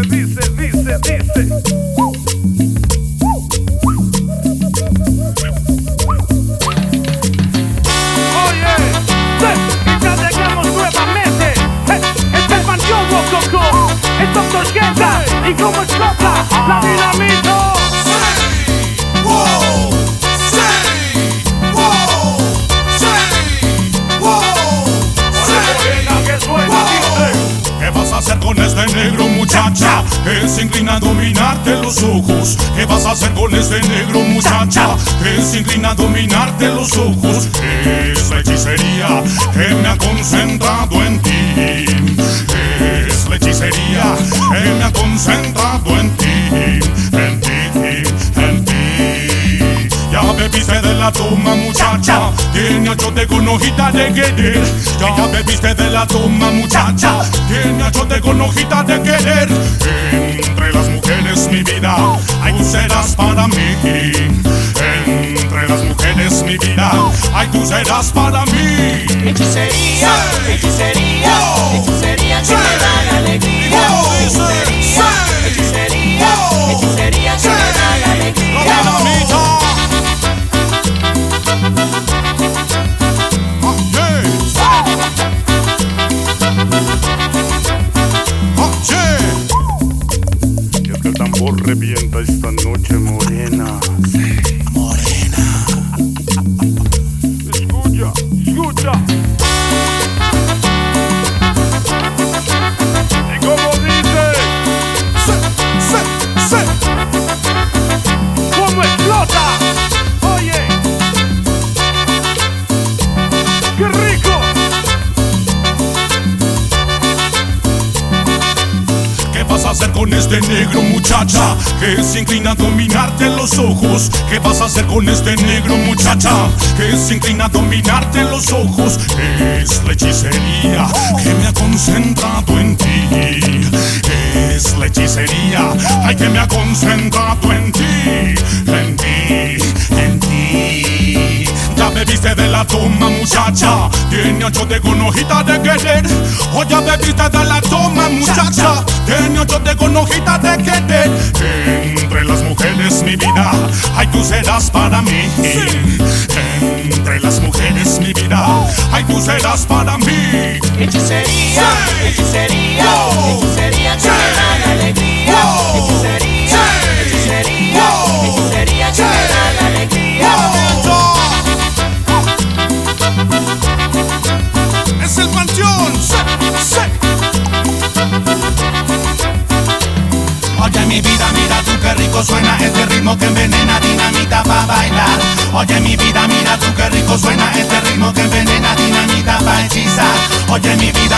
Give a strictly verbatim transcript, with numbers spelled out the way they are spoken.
dice, dice, dice. Oye, que ya llegamos nuevamente. Es el Panteón Rococó, el doctor Kenta y cómo explota la dinamita. ¿Qué vas a hacer con este negro, muchacha? Que se inclina a dominarte los ojos. ¿Qué vas a hacer con este negro, muchacha? Que se inclina a dominarte los ojos. Es la hechicería que me ha concentrado en ti. Es la hechicería que me ha concentrado en ti. En ti, en ti. Ya bebiste de la toma, muchacha. Tiene achote con hojita de querer. Ya bebiste de la toma, muchacha. Tiene achote con hojita de querer. Entre las mujeres, mi vida, ay, tú serás para mí. Entre las mujeres, mi vida, ay, tú serás para mí. Hechicería, sí. hechicería, oh. hechicería que sí. me da la alegría. oh. Hechicería, sí. hechicería, oh. hechicería que me da la alegría. La dinamita. Y es que el tambor revienta esta noche morena. Morena. Escucha, escucha. Y como dice, Sí, sí, sí. ¿cómo explota? Oye, qué rico. ¿Qué vas a hacer con este negro, muchacha? Que se inclina a dominarte los ojos. ¿Qué vas a hacer con este negro, muchacha? Que se inclina a dominarte los ojos. Es la hechicería que me ha concentrado en ti. Es la hechicería, ay, que me ha concentrado en ti. En ti, en ti. Ya bebiste de la toma, muchacha. Tiene achote con hojita de querer. O ya bebiste de la toma, muchacha. Tiene achote con hojita de querer. Entre las mujeres, mi vida, ay, tú serás para mí. Entre las mujeres, mi vida, ay, tú serás para mí. Hechicería, Sí. hechicería, Oh. hechicería que Sí. me da la alegría. Oh. Hechicería, Sí. hechicería, Oh. hechicería que me da la alegría. Es el Panteón. Sí, sí. Oye mi vida, mira tú qué rico suena este ritmo que envenena, dinamita pa' bailar. Oye mi vida, mira tú qué rico suena este ritmo que envenena, dinamita pa' hechizar. Oye mi vida,